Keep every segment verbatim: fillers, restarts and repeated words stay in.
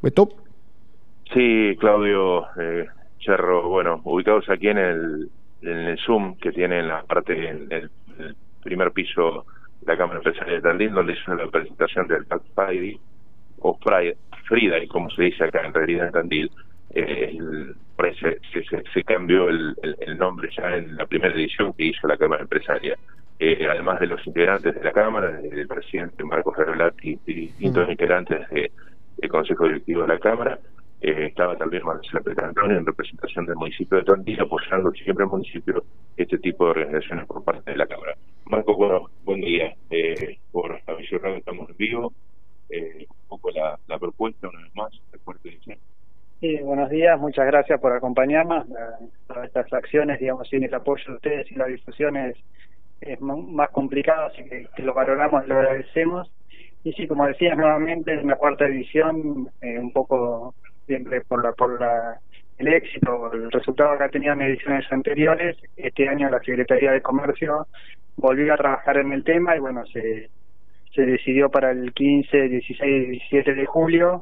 Beto. Sí, Claudio, eh, Cherro, bueno, ubicados aquí en el, en el Zoom que tiene en la parte, en el, el primer piso de la Cámara Empresarial de Tandil, donde hizo la presentación del Black Friday, o Friday, como se dice acá en realidad en Tandil. Eh, el, parece que se, se cambió el, el, el nombre ya en la primera edición que hizo la Cámara Empresaria. Eh, además de los integrantes de la Cámara, el presidente Marcos Revelati y distintos mm. integrantes de, del Consejo Directivo de la Cámara, eh, estaba también Marcela Petantonio en representación del municipio de Tandil, apoyando siempre al municipio este tipo de organizaciones por parte de la Cámara. Marco, bueno, buen día. Eh, por aviso radio estamos en vivo. Eh, un poco la, la propuesta, una vez más, recuerde. Sí, buenos días, muchas gracias por acompañarnos. Todas estas acciones, digamos, sin el apoyo de ustedes y la difusión es, es más complicado, así que, que lo valoramos y lo agradecemos. Y sí, como decías nuevamente, en la cuarta edición, eh, un poco siempre por la por la el éxito, el resultado que ha tenido en ediciones anteriores, este año la Secretaría de Comercio volvió a trabajar en el tema y bueno, se, se decidió para el quince, dieciséis y diecisiete de julio,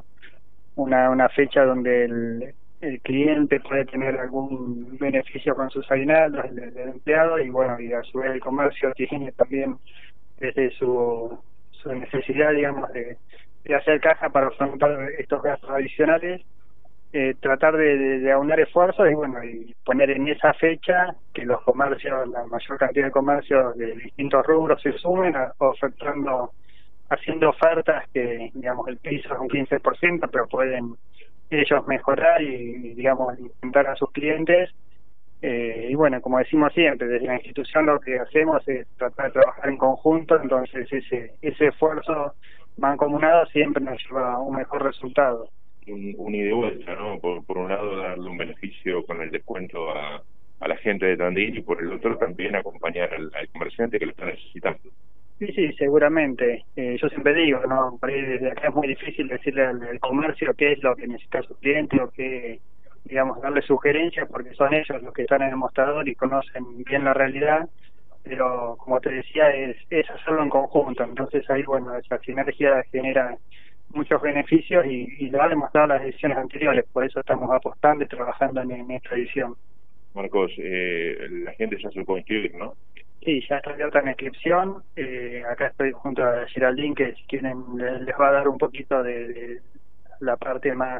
una una fecha donde el, el cliente puede tener algún beneficio con sus aguinaldos del, del empleado y bueno, y a su vez el comercio tiene también desde su, su necesidad, digamos, de, de hacer caja para afrontar estos gastos adicionales, eh, tratar de, de, de aunar esfuerzos y bueno, y poner en esa fecha que los comercios, la mayor cantidad de comercios de distintos rubros se sumen a, ofertando haciendo ofertas que, digamos, el piso es un quince por ciento, pero pueden ellos mejorar y, digamos, intentar a sus clientes. Eh, y bueno, como decimos siempre, desde la institución lo que hacemos es tratar de trabajar en conjunto, entonces ese ese esfuerzo mancomunado siempre nos lleva a un mejor resultado. Un, un ida y vuelta, ¿no? Por, por un lado darle un beneficio con el descuento a, a la gente de Tandil y por el otro también acompañar al, al comerciante que lo está necesitando. Sí, sí, seguramente. Eh, yo siempre digo, ¿no? Por ahí desde acá es muy difícil decirle al, al comercio qué es lo que necesita su cliente o qué, digamos, darle sugerencias porque son ellos los que están en el mostrador y conocen bien la realidad, pero como te decía, es, es hacerlo en conjunto. Entonces ahí, bueno, esa sinergia genera muchos beneficios y, y lo ha demostrado las ediciones anteriores, por eso estamos apostando y trabajando en, en esta edición. Marcos, eh, la gente ya se puede inscribir, ¿no? Sí, ya está abierta la inscripción. Eh, acá estoy junto a Geraldine, que si quieren les va a dar un poquito de, de la parte más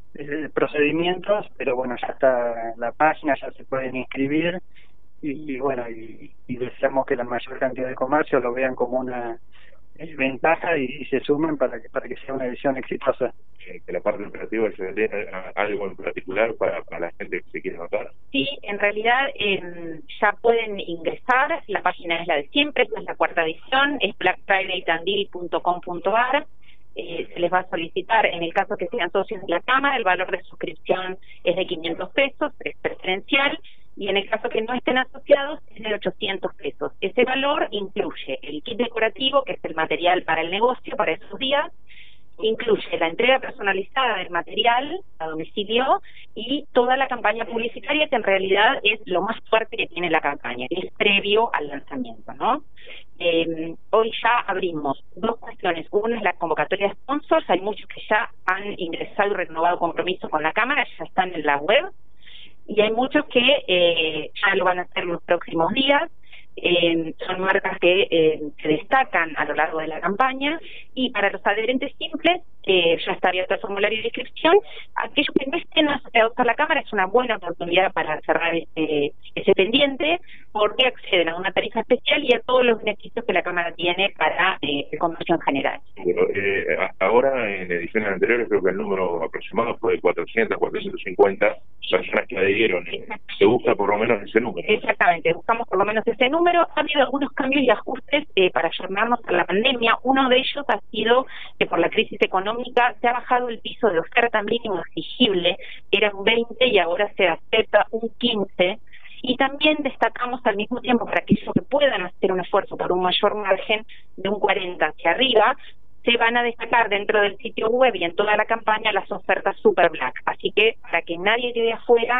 de procedimientos, pero bueno, ya está la página, ya se pueden inscribir y, y bueno, y, y deseamos que la mayor cantidad de comercios lo vean como una eh, ventaja y, y se sumen para que para que sea una edición exitosa. De la parte operativa, ¿se ve algo en particular para, para la gente que se quiere anotar? Sí, en realidad eh, ya pueden ingresar, la página es la de siempre, esta es la cuarta edición, es black friday tandil punto com punto a r, eh, se les va a solicitar, en el caso que sean socios de la Cámara, el valor de suscripción es de quinientos pesos, es preferencial, y en el caso que no estén asociados es de ochocientos pesos. Ese valor incluye el kit decorativo, que es el material para el negocio, para esos días, incluye la entrega personalizada del material a domicilio y toda la campaña publicitaria, que en realidad es lo más fuerte que tiene la campaña, que es previo al lanzamiento, ¿no? Eh, hoy ya abrimos dos cuestiones. Una es la convocatoria de sponsors, hay muchos que ya han ingresado y renovado compromiso con la Cámara, ya están en la web, y hay muchos que eh, ya lo van a hacer en los próximos días. Eh, son marcas que eh, se destacan a lo largo de la campaña, y para los adherentes simples eh, ya está abierto el formulario de inscripción. Aquellos que no estén asociados a la Cámara es una buena oportunidad para cerrar ese, ese pendiente, porque acceden a una tarifa especial y a todos los beneficios que la Cámara tiene para eh, el comercio en general. Pero, eh, hasta ahora, en ediciones anteriores, creo que el número aproximado fue de cuatrocientas, cuatrocientas cincuenta personas que adhirieron. Se busca por lo menos ese número. Exactamente, buscamos por lo menos ese número. Ha habido algunos cambios y ajustes eh, para ayornarnos a la pandemia. Uno de ellos ha sido que por la crisis económica se ha bajado el piso de oferta mínimo exigible, era un veinte y ahora se acepta un quince. Y también destacamos al mismo tiempo, para aquellos que puedan hacer un esfuerzo por un mayor margen de un cuarenta hacia arriba, se van a destacar dentro del sitio web y en toda la campaña las ofertas Super Black. Así que para que nadie quede afuera,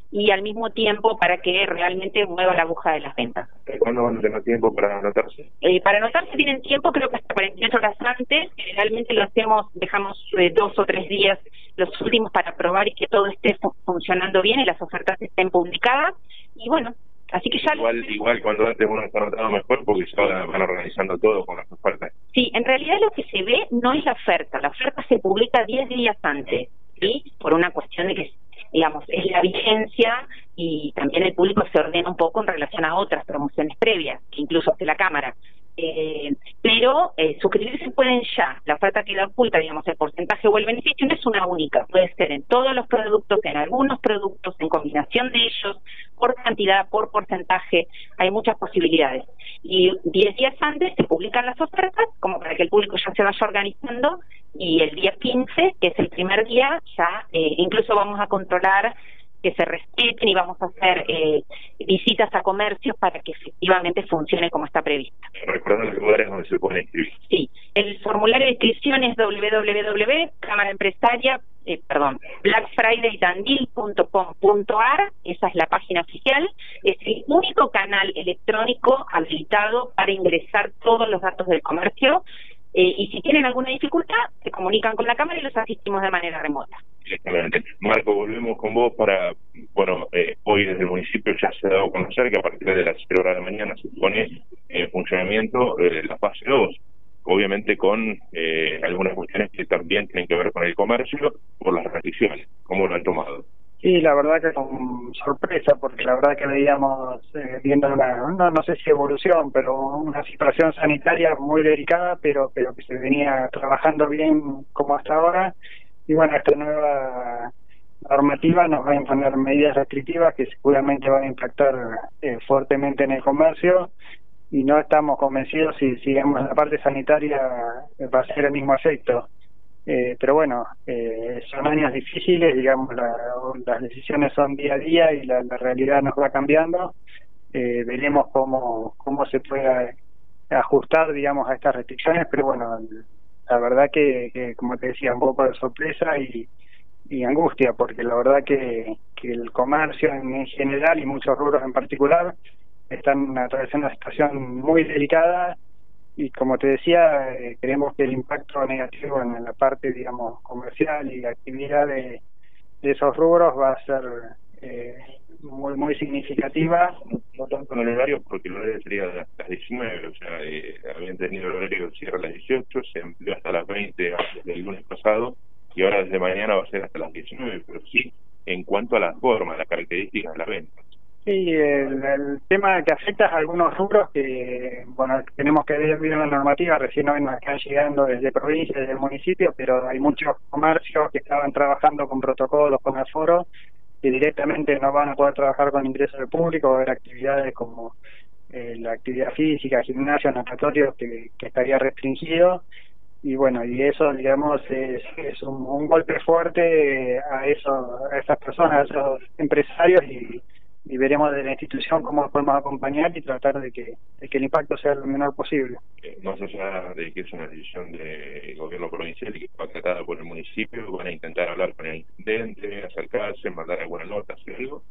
y al mismo tiempo para que realmente mueva la aguja de las ventas. ¿Cuándo van a tener tiempo para anotarse? Eh, para anotarse tienen tiempo, creo que hasta cuarenta y ocho horas antes. Generalmente lo hacemos, dejamos eh, dos o tres días los últimos para probar y que todo esté fu funcionando bien y las ofertas estén publicadas. Y bueno, así que ya... Igual, les... igual cuando antes uno está anotado mejor porque ya van organizando todo con las ofertas. Sí, en realidad lo que se ve no es la oferta. La oferta se publica diez días antes, ¿sí? Por una cuestión de que, digamos, es la vigencia y también el público se ordena un poco en relación a otras promociones previas, que incluso hace la Cámara. Eh, pero eh, suscribirse pueden ya. La oferta queda oculta, digamos, el porcentaje o el beneficio no es una única, puede ser en todos los productos, en algunos productos, en combinación de ellos, por cantidad, por porcentaje, hay muchas posibilidades. Y diez días antes se publican las ofertas, como para que el público ya se vaya organizando, y el día quince, que es el primer día, ya eh, incluso vamos a controlar que se respeten y vamos a hacer eh, visitas a comercios para que efectivamente funcione como está previsto. Recordando los lugares donde se pueden inscribir. Sí, el formulario de inscripción es doble u doble u doble u punto cámara empresaria, eh, perdón, black friday tandil punto com punto a r, esa es la página oficial, es el único canal electrónico habilitado para ingresar todos los datos del comercio. Eh, y si tienen alguna dificultad, se comunican con la Cámara y los asistimos de manera remota. Exactamente. Marco, volvemos con vos para, bueno, eh, hoy desde el municipio ya se ha dado a conocer que a partir de las cero horas de la mañana se pone en funcionamiento eh, la fase dos, obviamente con eh, algunas cuestiones que también tienen que ver con el comercio por las restricciones. ¿Cómo lo han tomado? Sí, la verdad que con sorpresa, porque la verdad que veíamos eh, viendo una, no, no sé si evolución, pero una situación sanitaria muy delicada, pero pero que se venía trabajando bien como hasta ahora. Y bueno, esta nueva normativa nos va a imponer medidas restrictivas que seguramente van a impactar eh, fuertemente en el comercio, y no estamos convencidos si sigamos la parte sanitaria eh, va a ser el mismo efecto. Eh, pero bueno, eh, son años difíciles, digamos, la, las decisiones son día a día y la, la realidad nos va cambiando. Eh, veremos cómo, cómo se puede ajustar, digamos, a estas restricciones, pero bueno, la verdad que, que como te decía, un poco de sorpresa y, y angustia, porque la verdad que, que el comercio en general y muchos rubros en particular están atravesando una situación muy delicada. Y como te decía, eh, creemos que el impacto negativo en la parte, digamos, comercial y actividad de, de esos rubros va a ser eh, muy muy significativa. No, no tanto en el horario, porque el horario sería de las diecinueve, o sea, eh, habían tenido el horario de cierre a las dieciocho, se amplió hasta las veinte desde el lunes pasado, y ahora desde mañana va a ser hasta las diecinueve, pero sí en cuanto a la forma, las características de la venta. Sí, el, el tema que afecta a algunos rubros que, bueno, tenemos que ver bien la normativa, recién hoy nos están llegando desde provincia, desde el municipio, pero hay muchos comercios que estaban trabajando con protocolos, con aforos, que directamente no van a poder trabajar con ingresos del público, va a haber actividades como eh, la actividad física, gimnasio, natatorios, que, que estaría restringido, y bueno, y eso, digamos, es, es un, un golpe fuerte a, eso, a esas personas, a esos empresarios, y y veremos de la institución cómo podemos acompañar y tratar de que, de que el impacto sea lo menor posible. Eh, más allá de que es una decisión del gobierno provincial y que está tratada por el municipio, ¿van a intentar hablar con el intendente, acercarse, mandar alguna nota, hacer algo?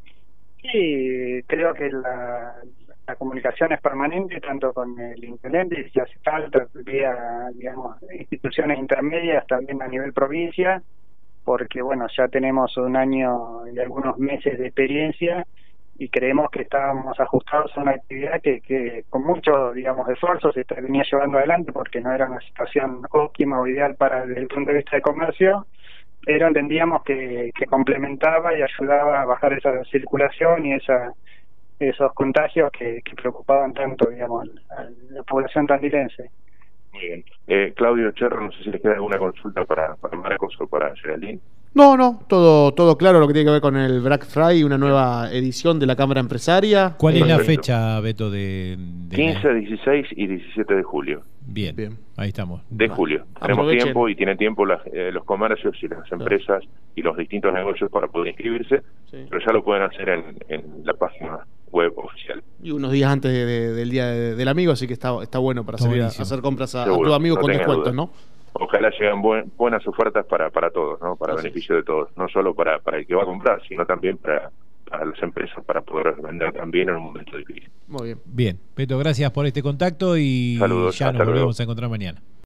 Sí, creo que la, la comunicación es permanente, tanto con el intendente, y si hace falta, vía, digamos, instituciones intermedias, también a nivel provincia, porque bueno, ya tenemos un año y algunos meses de experiencia, y creemos que estábamos ajustados a una actividad que, que con mucho, digamos, esfuerzo se venía llevando adelante, porque no era una situación óptima o ideal para desde el punto de vista de comercio, pero entendíamos que, que complementaba y ayudaba a bajar esa circulación y esa esos contagios que, que preocupaban tanto, digamos, a la población tandilense. Muy bien. Eh, Claudio Cherro, no sé si les queda alguna consulta para, para Marcos o para Geraldine. No, no, todo todo claro lo que tiene que ver con el Black Friday, una nueva edición de la Cámara Empresaria. ¿Cuál es Perfecto. la fecha, Beto, de, de quince, dieciséis y diecisiete de julio. Bien, Bien, ahí estamos. De Vale. julio. Tenemos Aprovechen. tiempo y tienen tiempo las, eh, los comercios y las empresas y los distintos negocios para poder inscribirse, Sí. pero ya lo pueden hacer en, en la página web oficial. Y unos días antes de, de, del Día de, del Amigo, así que está, está bueno para Está salir a, a buenísimo. hacer compras a, a Seguro, tu amigo no con tengas descuentos, duda. ¿no? Ojalá lleguen buen, buenas ofertas para, para todos, ¿no? Para Así beneficio de todos, no solo para, para el que va a comprar, sino también para, a las empresas para poder vender también en un momento difícil. Muy bien. Bien, Beto, gracias por este contacto y Saludos, ya nos hasta luego. volvemos a encontrar mañana.